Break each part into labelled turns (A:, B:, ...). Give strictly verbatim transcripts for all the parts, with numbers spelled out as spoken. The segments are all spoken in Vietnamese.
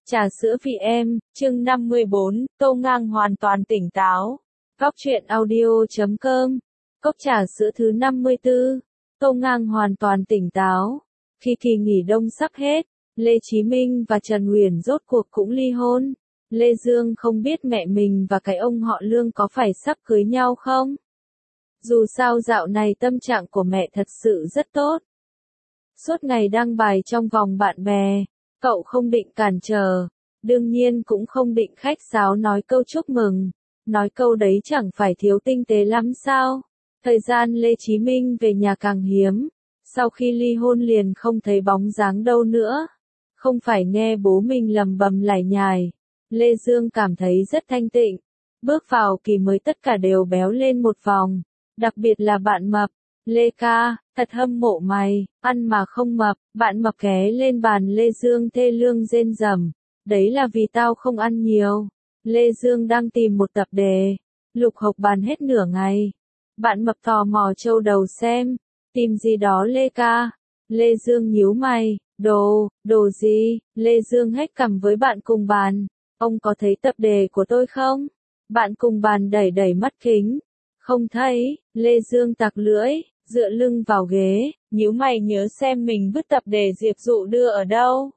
A: Trà sữa vì em, chương năm mươi bốn, Tô Ngang hoàn toàn tỉnh táo. Góc truyện audio chấm com. Cốc trà sữa thứ năm mươi tư. Tô Ngang hoàn toàn tỉnh táo. Khi kỳ nghỉ đông sắp hết, Lê Chí Minh và Trần Uyển rốt cuộc cũng ly hôn. Lê Dương không biết mẹ mình và cái ông họ Lương có phải sắp cưới nhau không? Dù sao dạo này tâm trạng của mẹ thật sự rất tốt. Suốt ngày đăng bài trong vòng bạn bè. Cậu không định cản trở, đương nhiên cũng không định khách sáo nói câu chúc mừng, nói câu đấy chẳng phải thiếu tinh tế lắm sao. Thời gian Lê Chí Minh về nhà càng hiếm, sau khi ly hôn liền không thấy bóng dáng đâu nữa. Không phải nghe bố mình lầm bầm lải nhải, Lê Dương cảm thấy rất thanh tịnh. Bước vào kỳ mới tất cả đều béo lên một vòng, đặc biệt là bạn mập. Lê ca, thật hâm mộ mày, ăn mà không mập. Bạn mập ghé lên bàn Lê Dương thê lương rên rầm. Đấy là vì tao không ăn nhiều. Lê Dương đang tìm một tập đề. Lục học bàn hết nửa ngày. Bạn mập tò mò trâu đầu xem. Tìm gì đó Lê ca? Lê Dương nhíu mày. Đồ, đồ gì? Lê Dương hét cằm với bạn cùng bàn. Ông có thấy tập đề của tôi không? Bạn cùng bàn đẩy đẩy mắt kính. Không thấy. Lê Dương tặc lưỡi, dựa lưng vào ghế, nhíu mày nhớ xem mình vứt tập đề Diệp Dụ đưa ở đâu.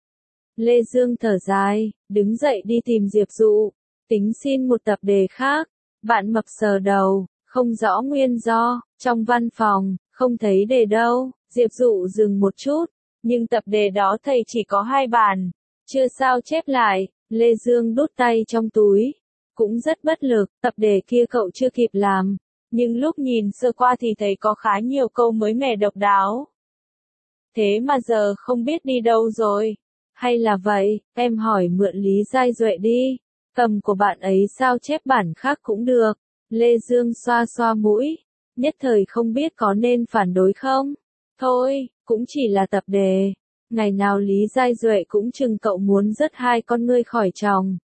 A: Lê Dương thở dài, đứng dậy đi tìm Diệp Dụ, tính xin một tập đề khác. Bạn mập sờ đầu, không rõ nguyên do, trong văn phòng, không thấy đề đâu. Diệp Dụ dừng một chút, nhưng tập đề đó thầy chỉ có hai bàn, chưa sao chép lại. Lê Dương đút tay trong túi, cũng rất bất lực, tập đề kia cậu chưa kịp làm. Nhưng lúc nhìn sơ qua thì thấy có khá nhiều câu mới mẻ độc đáo. Thế mà giờ không biết đi đâu rồi. Hay là vậy, em hỏi mượn Lý Giai Duệ đi. Cầm của bạn ấy sao chép bản khác cũng được. Lê Dương xoa xoa mũi. Nhất thời không biết có nên phản đối không. Thôi, cũng chỉ là tập đề. Ngày nào Lý Giai Duệ cũng chừng cậu muốn dứt hai con ngươi khỏi chồng.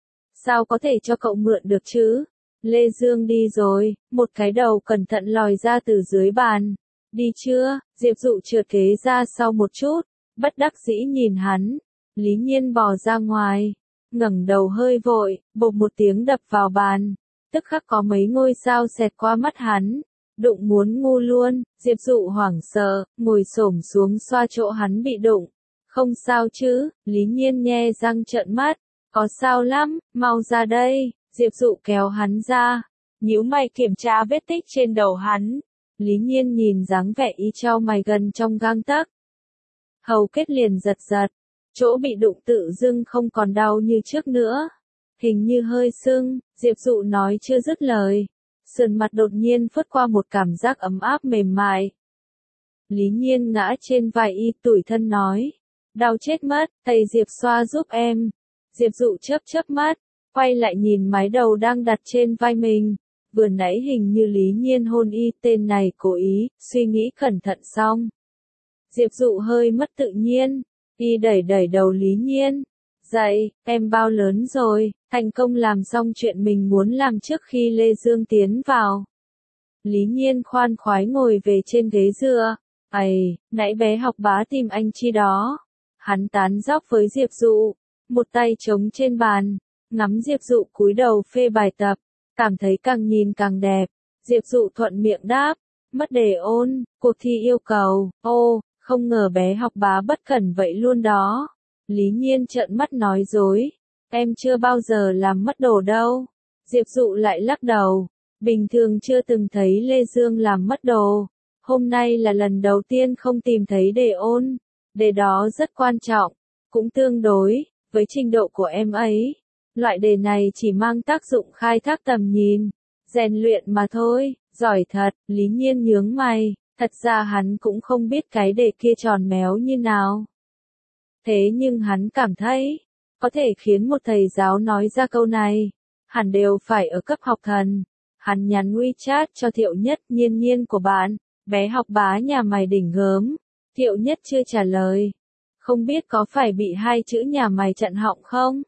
A: Sao có thể cho cậu mượn được chứ? Lê Dương đi rồi, một cái đầu cẩn thận lòi ra từ dưới bàn. Đi chưa? Diệp Dụ trượt ghế ra sau một chút, bất đắc dĩ nhìn hắn. Lý Nhiên bò ra ngoài, ngẩng đầu hơi vội, bộp một tiếng đập vào bàn. Tức khắc có mấy ngôi sao xẹt qua mắt hắn. Đụng muốn ngu luôn. Diệp Dụ hoảng sợ, ngồi xổm xuống xoa chỗ hắn bị đụng. Không sao chứ? Lý Nhiên nhe răng trợn mắt. Có sao lắm, mau ra đây. Diệp Dụ kéo hắn ra, nhíu mày kiểm tra vết tích trên đầu hắn. Lý Nhiên nhìn dáng vẻ y chau mày gần trong gang tấc. Hầu kết liền giật giật, chỗ bị đụng tự dưng không còn đau như trước nữa. Hình như hơi sưng. Diệp Dụ nói chưa dứt lời, sườn mặt đột nhiên phất qua một cảm giác ấm áp mềm mại. Lý Nhiên ngã trên vai y tủi thân nói. Đau chết mất, thầy Diệp xoa giúp em. Diệp Dụ chớp chớp mắt, quay lại nhìn mái đầu đang đặt trên vai mình. Vừa nãy hình như Lý Nhiên hôn y, tên này cố ý, suy nghĩ cẩn thận xong. Diệp Dụ hơi mất tự nhiên, y đẩy đẩy đầu Lý Nhiên. Dậy, em bao lớn rồi, thành công làm xong chuyện mình muốn làm trước khi Lê Dương tiến vào. Lý Nhiên khoan khoái ngồi về trên ghế dựa. Ây, nãy bé học bá tìm anh chi đó. Hắn tán dóc với Diệp Dụ, một tay trống trên bàn. Ngắm Diệp Dụ cúi đầu phê bài tập, cảm thấy càng nhìn càng đẹp. Diệp Dụ thuận miệng đáp, mất đề ôn, cuộc thi yêu cầu. Ô, không ngờ bé học bá bất cẩn vậy luôn đó. Lý Nhiên trợn mắt nói dối, em chưa bao giờ làm mất đồ đâu. Diệp Dụ lại lắc đầu, bình thường chưa từng thấy Lê Dương làm mất đồ. Hôm nay là lần đầu tiên không tìm thấy đề ôn. Đề đó rất quan trọng, cũng tương đối với trình độ của em ấy. Loại đề này chỉ mang tác dụng khai thác tầm nhìn, rèn luyện mà thôi. Giỏi thật. Lý Nhiên nhướng mày, thật ra hắn cũng không biết cái đề kia tròn méo như nào. Thế nhưng hắn cảm thấy, có thể khiến một thầy giáo nói ra câu này, hẳn đều phải ở cấp học thần. Hắn nhắn WeChat cho Thiệu Nhất, Nhiên Nhiên của bạn, bé học bá nhà mày đỉnh gớm. Thiệu Nhất chưa trả lời. Không biết có phải bị hai chữ nhà mày chặn họng không?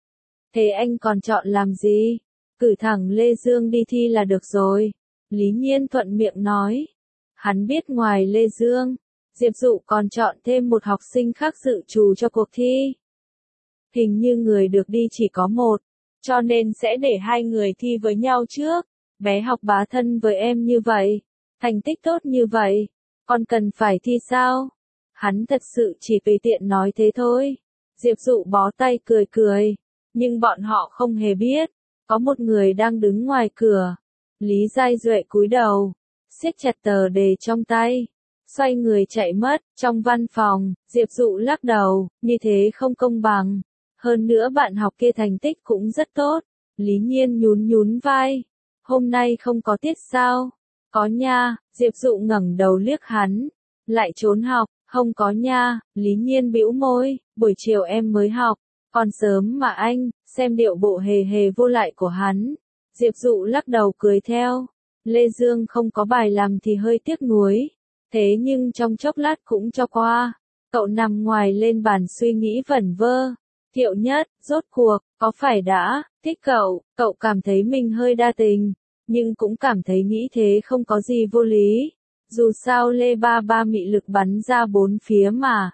A: Thế anh còn chọn làm gì? Cử thẳng Lê Dương đi thi là được rồi. Lý Nhiên thuận miệng nói. Hắn biết ngoài Lê Dương, Diệp Dụ còn chọn thêm một học sinh khác dự trù cho cuộc thi. Hình như người được đi chỉ có một, cho nên sẽ để hai người thi với nhau trước. Bé học bá thân với em như vậy, thành tích tốt như vậy, còn cần phải thi sao? Hắn thật sự chỉ tùy tiện nói thế thôi. Diệp Dụ bó tay cười cười, nhưng bọn họ không hề biết, có một người đang đứng ngoài cửa. Lý Giai Duệ cúi đầu, siết chặt tờ đề trong tay, xoay người chạy mất. Trong văn phòng, Diệp Dụ lắc đầu, như thế không công bằng. Hơn nữa bạn học kia thành tích cũng rất tốt. Lý Nhiên nhún nhún vai, hôm nay không có tiết sao? Có nha. Diệp Dụ ngẩng đầu liếc hắn, lại trốn học. Không có nha. Lý Nhiên bĩu môi, buổi chiều em mới học, còn sớm mà anh. Xem điệu bộ hề hề vô lại của hắn, Diệp Dụ lắc đầu cười theo. Lê Dương không có bài làm thì hơi tiếc nuối, thế nhưng trong chốc lát cũng cho qua. Cậu nằm ngoài lên bàn suy nghĩ vẩn vơ. Thiệu Nhất, rốt cuộc, có phải đã thích cậu? Cậu cảm thấy mình hơi đa tình, nhưng cũng cảm thấy nghĩ thế không có gì vô lý. Dù sao Lê Ba Ba mị lực bắn ra bốn phía mà.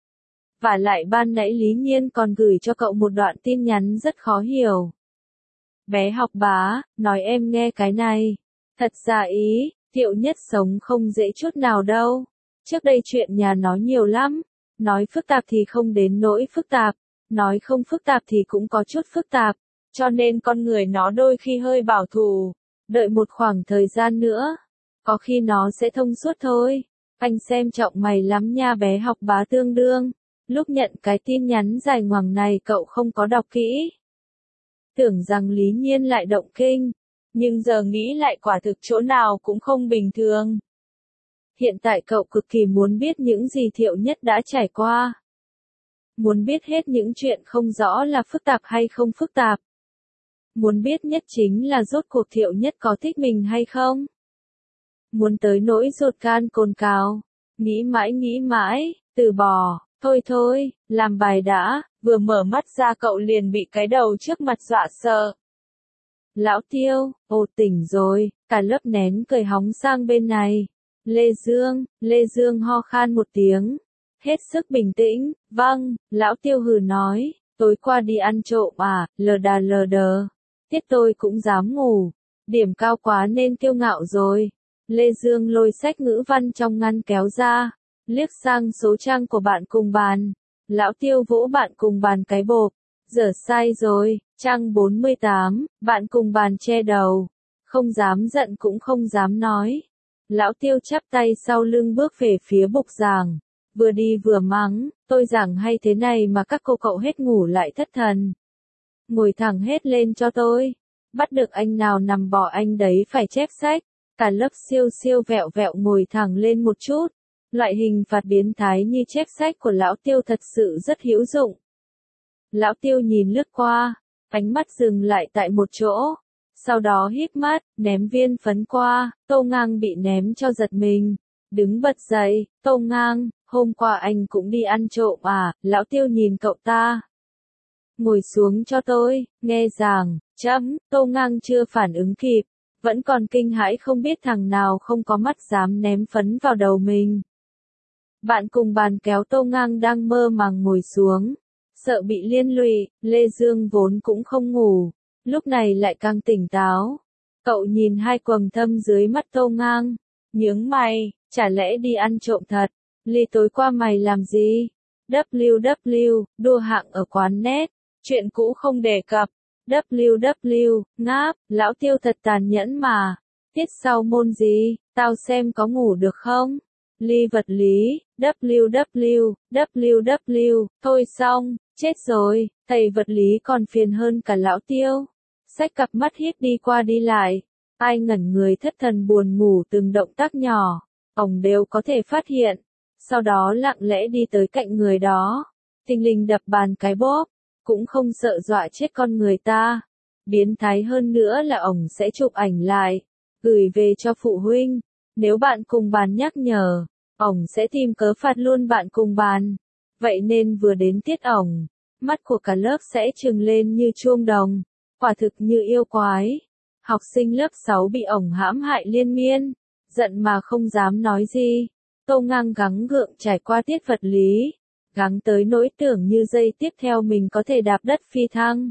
A: Và lại ban nãy Lý Nhiên còn gửi cho cậu một đoạn tin nhắn rất khó hiểu. Bé học bá, nói em nghe cái này. Thật ra ý, Thiệu Nhất sống không dễ chút nào đâu. Trước đây chuyện nhà nó nhiều lắm. Nói phức tạp thì không đến nỗi phức tạp. Nói không phức tạp thì cũng có chút phức tạp. Cho nên con người nó đôi khi hơi bảo thủ. Đợi một khoảng thời gian nữa, có khi nó sẽ thông suốt thôi. Anh xem trọng mày lắm nha bé học bá tương đương. Lúc nhận cái tin nhắn dài ngoằng này cậu không có đọc kỹ. Tưởng rằng Lý Nhiên lại động kinh, nhưng giờ nghĩ lại quả thực chỗ nào cũng không bình thường. Hiện tại cậu cực kỳ muốn biết những gì Thiệu Nhất đã trải qua. Muốn biết hết những chuyện không rõ là phức tạp hay không phức tạp. Muốn biết nhất chính là rốt cuộc Thiệu Nhất có thích mình hay không. Muốn tới nỗi ruột gan cồn cào, nghĩ mãi nghĩ mãi, từ bỏ. Thôi thôi, làm bài đã. Vừa mở mắt ra cậu liền bị cái đầu trước mặt dọa sợ. Lão Tiêu, ồ tỉnh rồi. Cả lớp nén cười hóng sang bên này. Lê Dương, Lê Dương ho khan một tiếng. Hết sức bình tĩnh. Vâng, Lão Tiêu hừ nói. Tối qua đi ăn trộm à, lờ đà lờ đờ. Tiết tôi cũng dám ngủ. Điểm cao quá nên kiêu ngạo rồi. Lê Dương lôi sách ngữ văn trong ngăn kéo ra, liếc sang số trang của bạn cùng bàn. Lão Tiêu vỗ bạn cùng bàn cái bộp. Giờ sai rồi, trang bốn mươi tám, bạn cùng bàn che đầu. Không dám giận cũng không dám nói. Lão Tiêu chắp tay sau lưng bước về phía bục giảng. Vừa đi vừa mắng, tôi giảng hay thế này mà các cô cậu hết ngủ lại thất thần. Ngồi thẳng hết lên cho tôi. Bắt được anh nào nằm bỏ anh đấy phải chép sách. Cả lớp siêu siêu vẹo vẹo ngồi thẳng lên một chút. Loại hình phạt biến thái như chép sách của Lão Tiêu thật sự rất hữu dụng. Lão Tiêu nhìn lướt qua, ánh mắt dừng lại tại một chỗ. Sau đó híp mắt, ném viên phấn qua. Tô Ngang bị ném cho giật mình. Đứng bật dậy, Tô Ngang, hôm qua anh cũng đi ăn trộm à? Lão Tiêu nhìn cậu ta. Ngồi xuống cho tôi, nghe giảng. Chấm, Tô Ngang chưa phản ứng kịp. Vẫn còn kinh hãi không biết thằng nào không có mắt dám ném phấn vào đầu mình. Bạn cùng bàn kéo Tô Ngang đang mơ màng ngồi xuống. Sợ bị liên lụy, Lê Dương vốn cũng không ngủ. Lúc này lại càng tỉnh táo. Cậu nhìn hai quầng thâm dưới mắt Tô Ngang. Nhướng mày, chả lẽ đi ăn trộm thật? Ly tối qua mày làm gì? W W, đua hạng ở quán net. Chuyện cũ không đề cập. W W, ngáp, Lão Tiêu thật tàn nhẫn mà. Tiết sau môn gì, tao xem có ngủ được không? Ly vật lý, W W, W W, thôi xong, chết rồi, thầy vật lý còn phiền hơn cả Lão Tiêu. Sách cặp mắt híp đi qua đi lại. Ai ngẩn người thất thần buồn ngủ từng động tác nhỏ, ông đều có thể phát hiện. Sau đó lặng lẽ đi tới cạnh người đó. Thình lình đập bàn cái bóp. Cũng không sợ dọa chết con người ta. Biến thái hơn nữa là ổng sẽ chụp ảnh lại, gửi về cho phụ huynh. Nếu bạn cùng bàn nhắc nhở, ổng sẽ tìm cớ phạt luôn bạn cùng bàn. Vậy nên vừa đến tiết ổng, mắt của cả lớp sẽ trừng lên như chuông đồng. Quả thực như yêu quái. Học sinh lớp sáu bị ổng hãm hại liên miên. Giận mà không dám nói gì. Tô Ngang gắng gượng trải qua tiết vật lý. gắng tới nỗi tưởng như giây tiếp theo mình có thể đạp đất phi thăng.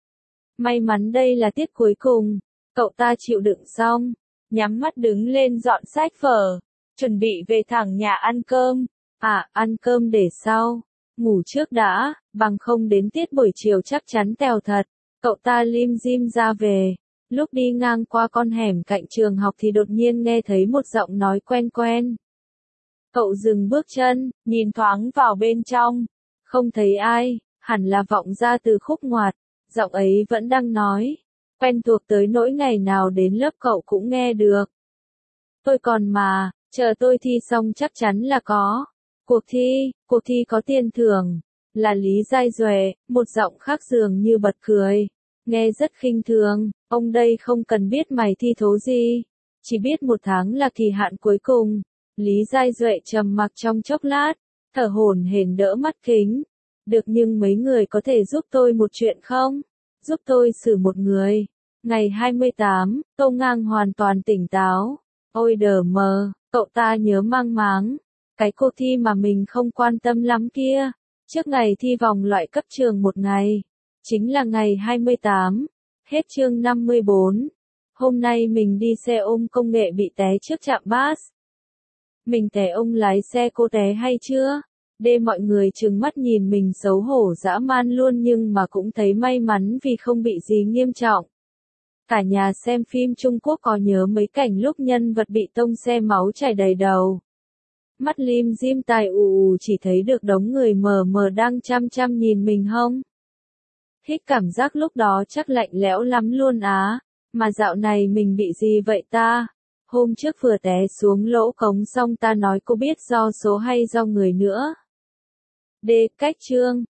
A: May mắn đây là tiết cuối cùng, cậu ta chịu đựng xong, nhắm mắt đứng lên dọn sách vở, chuẩn bị về thẳng nhà ăn cơm. À, ăn cơm để sau, ngủ trước đã, bằng không đến tiết buổi chiều chắc chắn tèo thật. Cậu ta lim dim ra về, lúc đi ngang qua con hẻm cạnh trường học thì đột nhiên nghe thấy một giọng nói quen quen. Cậu dừng bước chân, nhìn thoáng vào bên trong, không thấy ai, hẳn là vọng ra từ khúc ngoặt, giọng ấy vẫn đang nói, quen thuộc tới nỗi ngày nào đến lớp cậu cũng nghe được. Tôi còn mà, chờ tôi thi xong chắc chắn là có. Cuộc thi, cuộc thi có tiền thưởng, là Lý Giai Duệ, một giọng khác dường như bật cười, nghe rất khinh thường, ông đây không cần biết mày thi thố gì, chỉ biết một tháng là kỳ hạn cuối cùng. Lý Giai Duệ trầm mặc trong chốc lát, thở hổn hển đỡ mắt kính. Được nhưng mấy người có thể giúp tôi một chuyện không? Giúp tôi xử một người. Ngày hai mươi tám, Tô Ngang hoàn toàn tỉnh táo. Ôi đờ mờ, cậu ta nhớ mang máng. Cái cuộc thi mà mình không quan tâm lắm kia. Trước ngày thi vòng loại cấp trường một ngày. Chính là ngày hai mươi tám. Hết chương năm mươi bốn. Hôm nay mình đi xe ôm công nghệ bị té trước trạm bus. Mình té ông lái xe cô té hay chưa? Đê mọi người trừng mắt nhìn mình xấu hổ dã man luôn nhưng mà cũng thấy may mắn vì không bị gì nghiêm trọng. Cả nhà xem phim Trung Quốc có nhớ mấy cảnh lúc nhân vật bị tông xe máu chảy đầy đầu. Mắt lim dim tai ù ù chỉ thấy được đống người mờ mờ đang chăm chăm nhìn mình không? Hít cảm giác lúc đó chắc lạnh lẽo lắm luôn á, mà dạo này mình bị gì vậy ta? Hôm trước vừa té xuống lỗ cống xong ta nói cô biết do số hay do người nữa. D. Cách chương